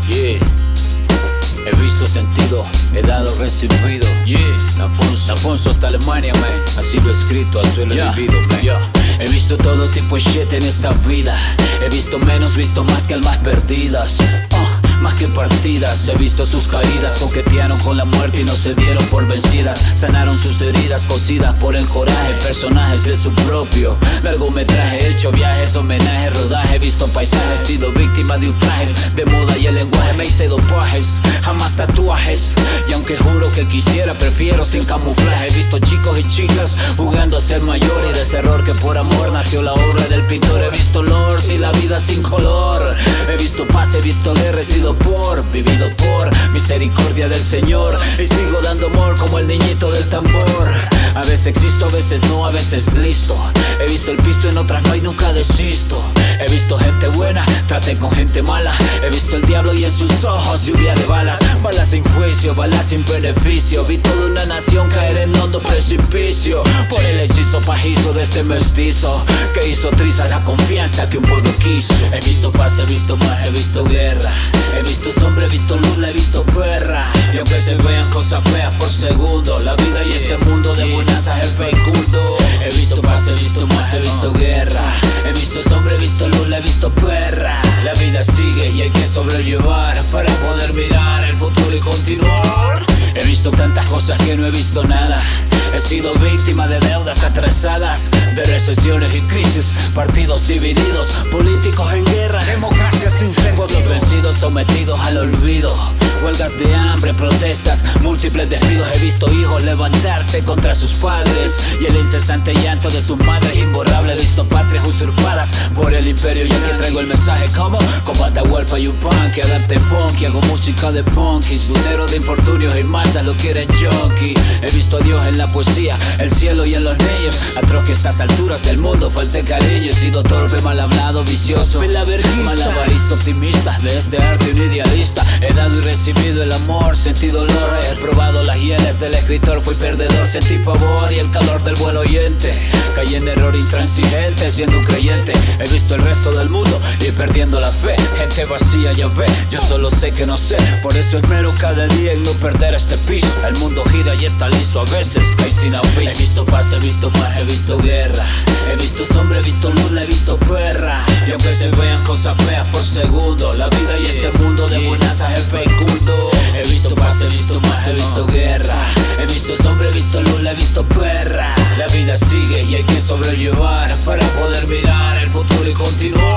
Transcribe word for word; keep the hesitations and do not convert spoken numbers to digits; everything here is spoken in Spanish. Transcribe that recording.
Yeah. He visto sentido, he dado recibido. Yeah. Alfonso, Alfonso hasta Alemania, man. Así lo he escrito, así lo he yeah. vivido, man. Yeah. He visto todo tipo de shit en esta vida. He visto menos, visto más que almas perdidas. Uh. Más que partidas, he visto sus caídas. Coquetearon con la muerte y no se dieron por vencidas. Sanaron sus heridas cosidas por el coraje. Personajes de su propio largometraje. Hecho viajes, homenajes, rodaje. He visto paisajes, sido víctima de ultrajes. De moda y el lenguaje, me hice dopajes. Jamás tatuajes. Y aunque juro que quisiera, prefiero sin camuflaje. He visto chicos y chicas jugando a ser mayor. Y de ese error que por amor nació la obra del pintor. He visto lords y la vida sin color. He visto paz, he visto guerra, he sido por, vivido por misericordia del Señor. Y sigo dando amor como el niñito del tambor. A veces existo, a veces no, a veces listo. He visto el pisto, en otras no y nunca desisto. He visto gente buena, traté con gente mala. He visto el diablo y en sus ojos lluvia de balas. Balas sin juicio, balas sin beneficio. Vi toda una nación caer en hondo precipicio por el hechizo pajizo de este mestizo que hizo triza la confianza que un pueblo quiso. He visto paz, he visto más, he visto guerra. He visto sombra, he visto luz, he visto perra. Y aunque se vean cosas feas por segundo, la vida y este mundo de bonanzas es fecundo. He visto paz, he visto más, he visto guerra. He visto sombra, he visto luz, he visto perra. La vida sigue y hay que sobrellevar para poder mirar el futuro y continuar. He visto tantas cosas que no he visto nada. He sido víctima de deudas atrasadas, de recesiones y crisis, partidos divididos, políticos en guerra, democracia sin sentido, pueblos vencidos, sometidos al olvido, huelgas de hambre, protestas, múltiples despidos. He visto hijos levantarse contra sus padres y el incesante llanto de sus madres imborrable. He visto patrias usurpadas por el imperio y aquí traigo el mensaje como como Atahualpa y un punk, a darte funky, hago música de punkis, lucero de infortunios y masas lo quieren junkie. He visto a Dios en la poesía, el cielo y en los niños. Atroz que a estas alturas del mundo falte cariño. He sido torpe, mal hablado, vicioso, malabarista, optimista, de este arte un idealista. He dado y recibido el amor, sentí dolor. He probado las hieles del escritor, fui perdedor. Sentí pavor y el calor del buen oyente. Caí en error intransigente, siendo un creyente. He visto el resto del mundo y perdiendo la fe. Gente vacía, ya ve, yo solo sé que no sé. Por eso esmero cada día en no perder este piso. El mundo gira y está liso, a veces cae sin aviso. He visto paz, he visto paz, he visto guerra. He visto sombra, he visto luz, he visto perra. Y aunque se vean cosas feas por segundo, la vida y este mundo de bonanzas es fecundo. He visto paz, he visto más, he visto guerra. He visto sombra, he visto luz, he visto perra. La vida sigue y hay que sobrellevar para poder mirar el futuro y continuar.